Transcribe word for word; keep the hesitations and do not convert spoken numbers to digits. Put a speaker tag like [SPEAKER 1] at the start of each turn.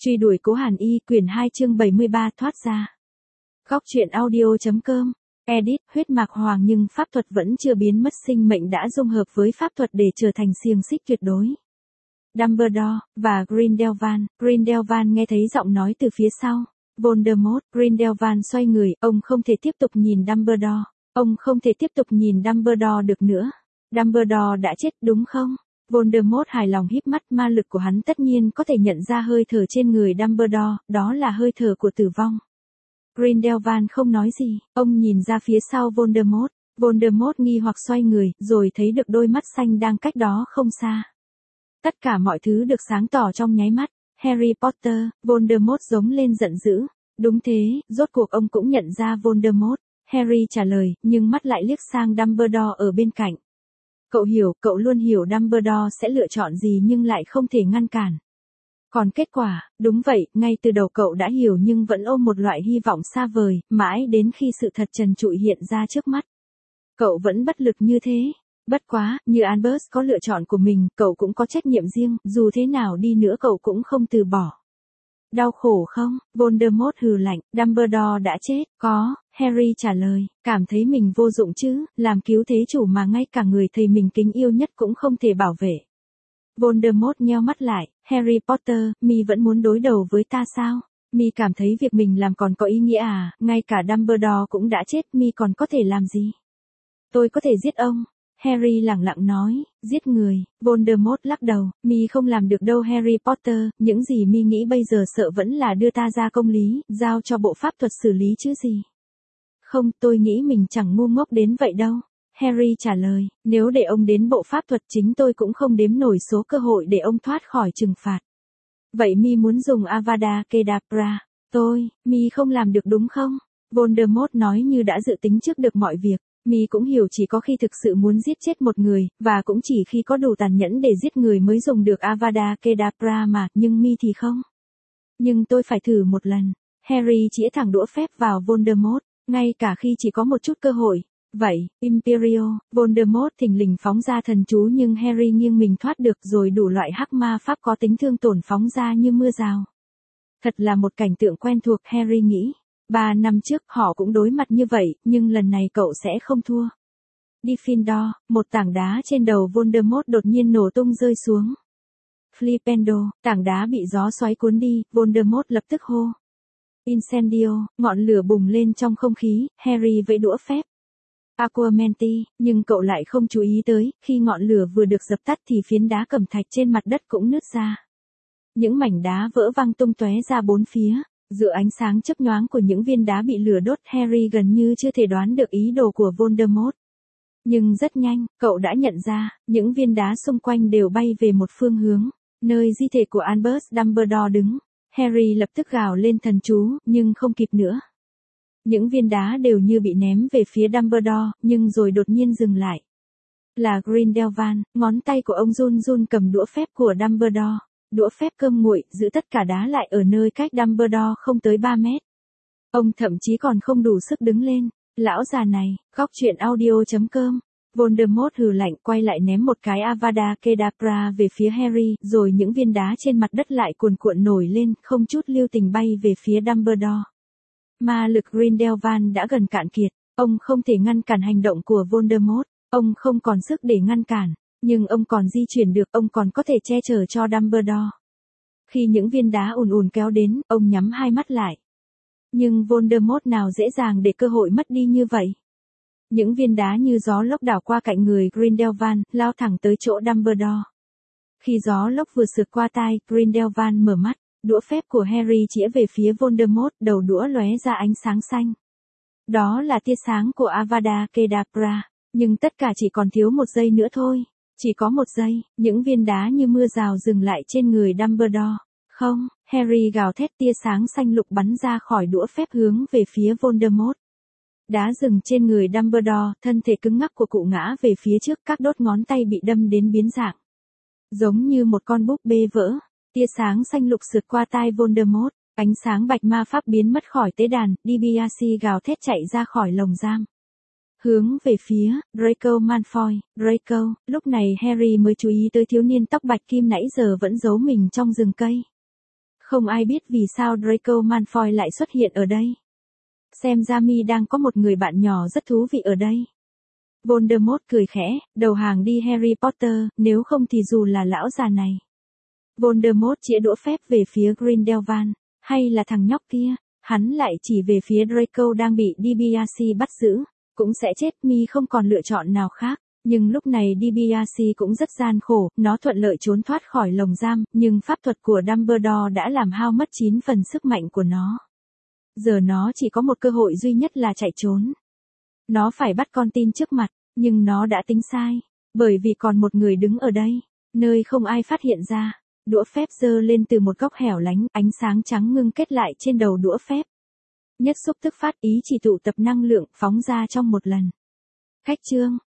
[SPEAKER 1] Truy đuổi Cố Hàn Y, quyển hai chương bảy mươi ba thoát ra. Góc truyện audio.com, edit, huyết mạc hoàng nhưng pháp thuật vẫn chưa biến mất, sinh mệnh đã dung hợp với pháp thuật để trở thành xiềng xích tuyệt đối. Dumbledore, và Grindelwald, Grindelwald nghe thấy giọng nói từ phía sau. Voldemort, Grindelwald xoay người, ông không thể tiếp tục nhìn Dumbledore. Ông không thể tiếp tục nhìn Dumbledore được nữa. Dumbledore đã chết đúng không? Voldemort hài lòng híp mắt, ma lực của hắn tất nhiên có thể nhận ra hơi thở trên người Dumbledore, đó là hơi thở của tử vong. Grindelwald không nói gì, ông nhìn ra phía sau Voldemort. Voldemort nghi hoặc xoay người, rồi thấy được đôi mắt xanh đang cách đó không xa. Tất cả mọi thứ được sáng tỏ trong nháy mắt. Harry Potter, Voldemort giống lên giận dữ. Đúng thế, rốt cuộc ông cũng nhận ra Voldemort. Harry trả lời, nhưng mắt lại liếc sang Dumbledore ở bên cạnh. Cậu hiểu, cậu luôn hiểu Dumbledore sẽ lựa chọn gì nhưng lại không thể ngăn cản. Còn kết quả, đúng vậy, ngay từ đầu cậu đã hiểu nhưng vẫn ôm một loại hy vọng xa vời, mãi đến khi sự thật trần trụi hiện ra trước mắt. Cậu vẫn bất lực như thế. Bất quá, như Albus có lựa chọn của mình, cậu cũng có trách nhiệm riêng, dù thế nào đi nữa cậu cũng không từ bỏ. Đau khổ không? Voldemort hừ lạnh, Dumbledore đã chết, có, Harry trả lời, cảm thấy mình vô dụng chứ, làm cứu thế chủ mà ngay cả người thầy mình kính yêu nhất cũng không thể bảo vệ. Voldemort nheo mắt lại, Harry Potter, mi vẫn muốn đối đầu với ta sao? Mi cảm thấy việc mình làm còn có ý nghĩa à, ngay cả Dumbledore cũng đã chết, mi còn có thể làm gì? Tôi có thể giết ông. Harry lẳng lặng nói, giết người. Voldemort lắc đầu, mi không làm được đâu Harry Potter, những gì mi nghĩ bây giờ sợ vẫn là đưa ta ra công lý, giao cho bộ pháp thuật xử lý chứ gì. Không, tôi nghĩ mình chẳng ngu ngốc đến vậy đâu. Harry trả lời, nếu để ông đến bộ pháp thuật chính tôi cũng không đếm nổi số cơ hội để ông thoát khỏi trừng phạt. Vậy mi muốn dùng Avada Kedavra? Tôi, mi không làm được đúng không? Voldemort nói như đã dự tính trước được mọi việc. Mi cũng hiểu chỉ có khi thực sự muốn giết chết một người, và cũng chỉ khi có đủ tàn nhẫn để giết người mới dùng được Avada Kedavra mà, nhưng mi thì không. Nhưng tôi phải thử một lần. Harry chĩa thẳng đũa phép vào Voldemort, ngay cả khi chỉ có một chút cơ hội. Vậy, Imperial, Voldemort thình lình phóng ra thần chú nhưng Harry nghiêng mình thoát được, rồi đủ loại hắc ma pháp có tính thương tổn phóng ra như mưa rào. Thật là một cảnh tượng quen thuộc, Harry nghĩ. Ba năm trước họ cũng đối mặt như vậy, nhưng lần này cậu sẽ không thua. Gryffindor, một tảng đá trên đầu Voldemort đột nhiên nổ tung rơi xuống. Flipendo, tảng đá bị gió xoáy cuốn đi, Voldemort lập tức hô. Incendio, ngọn lửa bùng lên trong không khí, Harry vẫy đũa phép. Aquamenti, nhưng cậu lại không chú ý tới, khi ngọn lửa vừa được dập tắt thì phiến đá cẩm thạch trên mặt đất cũng nứt ra. Những mảnh đá vỡ văng tung tóe ra bốn phía. Giữa ánh sáng chớp nhoáng của những viên đá bị lửa đốt, Harry gần như chưa thể đoán được ý đồ của Voldemort. Nhưng rất nhanh, cậu đã nhận ra, những viên đá xung quanh đều bay về một phương hướng, nơi di thể của Albus Dumbledore đứng. Harry lập tức gào lên thần chú, nhưng không kịp nữa. Những viên đá đều như bị ném về phía Dumbledore, nhưng rồi đột nhiên dừng lại. Là Grindelwald, ngón tay của ông run run cầm đũa phép của Dumbledore. Đũa phép cơm nguội, giữ tất cả đá lại ở nơi cách Dumbledore không tới ba mét. Ông thậm chí còn không đủ sức đứng lên. Lão già này, góc truyện audio.com. Voldemort hừ lạnh, quay lại ném một cái Avada Kedavra về phía Harry, rồi những viên đá trên mặt đất lại cuồn cuộn nổi lên, không chút lưu tình bay về phía Dumbledore. Ma lực Grindelwald đã gần cạn kiệt, ông không thể ngăn cản hành động của Voldemort, ông không còn sức để ngăn cản. Nhưng ông còn di chuyển được, ông còn có thể che chở cho Dumbledore. Khi những viên đá ùn ùn kéo đến, ông nhắm hai mắt lại. Nhưng Voldemort nào dễ dàng để cơ hội mất đi như vậy. Những viên đá như gió lốc đảo qua cạnh người Grindelwald, lao thẳng tới chỗ Dumbledore. Khi gió lốc vừa sượt qua tai, Grindelwald mở mắt, đũa phép của Harry chĩa về phía Voldemort, đầu đũa lóe ra ánh sáng xanh. Đó là tia sáng của Avada Kedavra, nhưng tất cả chỉ còn thiếu một giây nữa thôi. Chỉ có một giây, những viên đá như mưa rào dừng lại trên người Dumbledore. Không, Harry gào thét, tia sáng xanh lục bắn ra khỏi đũa phép hướng về phía Voldemort. Đá dừng trên người Dumbledore, thân thể cứng ngắc của cụ ngã về phía trước, các đốt ngón tay bị đâm đến biến dạng. Giống như một con búp bê vỡ, tia sáng xanh lục sượt qua tai Voldemort, ánh sáng bạch ma pháp biến mất khỏi tế đàn, DiBiase gào thét chạy ra khỏi lồng giam. Hướng về phía Draco Malfoy. Draco, lúc này Harry mới chú ý tới thiếu niên tóc bạch kim nãy giờ vẫn giấu mình trong rừng cây. Không ai biết vì sao Draco Malfoy lại xuất hiện ở đây. Xem ra mi đang có một người bạn nhỏ rất thú vị ở đây. Voldemort cười khẽ, đầu hàng đi Harry Potter, nếu không thì dù là lão già này. Voldemort chĩa đũa phép về phía Grindelwald, hay là thằng nhóc kia, hắn lại chỉ về phía Draco đang bị DiBiase bắt giữ, cũng sẽ chết, mi không còn lựa chọn nào khác. Nhưng lúc này DiBiase cũng rất gian khổ, nó thuận lợi trốn thoát khỏi lồng giam, nhưng pháp thuật của Dumbledore đã làm hao mất chín phần sức mạnh của nó. Giờ nó chỉ có một cơ hội duy nhất là chạy trốn. Nó phải bắt con tin trước mặt, nhưng nó đã tính sai, bởi vì còn một người đứng ở đây, nơi không ai phát hiện ra. Đũa phép giơ lên từ một góc hẻo lánh, ánh sáng trắng ngưng kết lại trên đầu đũa phép. Nhất xúc tức phát, ý chỉ tụ tập năng lượng, phóng ra trong một lần. Khách chương.